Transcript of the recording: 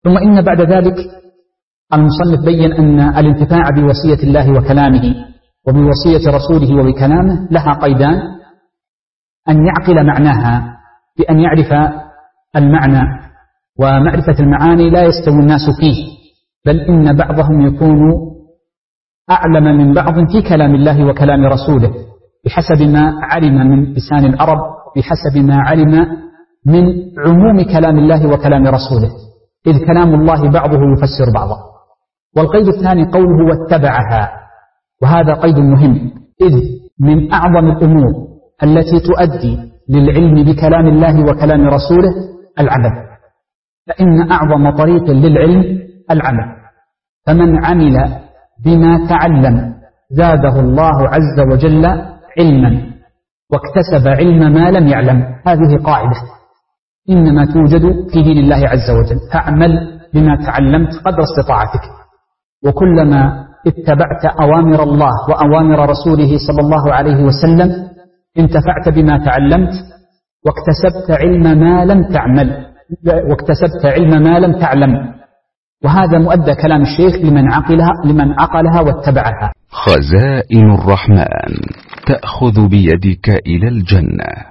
ثم إن بعد ذلك المصنف بين أن الانتفاع بوصية الله وكلامه وبوصية رسوله وبكلامه لها قيدان: أن يعقل معناها بأن يعرف المعنى، ومعرفة المعاني لا يستوي الناس فيه، بل إن بعضهم يكون أعلم من بعض في كلام الله وكلام رسوله بحسب ما علم من لسان العرب، بحسب ما علم من عموم كلام الله وكلام رسوله، إذ كلام الله بعضه يفسر بعضه. والقيد الثاني قوله واتبعها، وهذا قيد مهم، إذ من أعظم الأمور التي تؤدي للعلم بكلام الله وكلام رسوله العمل، فإن أعظم طريق للعلم العمل، فمن عمل بما تعلم زاده الله عز وجل علما واكتسب علم ما لم يعلم. هذه قاعدة إنما توجد في دين الله عز وجل، فاعمل بما تعلمت قدر استطاعتك، وكلما اتبعت أوامر الله وأوامر رسوله صلى الله عليه وسلم انتفعت بما تعلمت واكتسبت علم ما لم تعلم. وهذا مؤدى كلام الشيخ لمن عقلها واتبعها. خزائن الرحمن تأخذ بيدك إلى الجنة.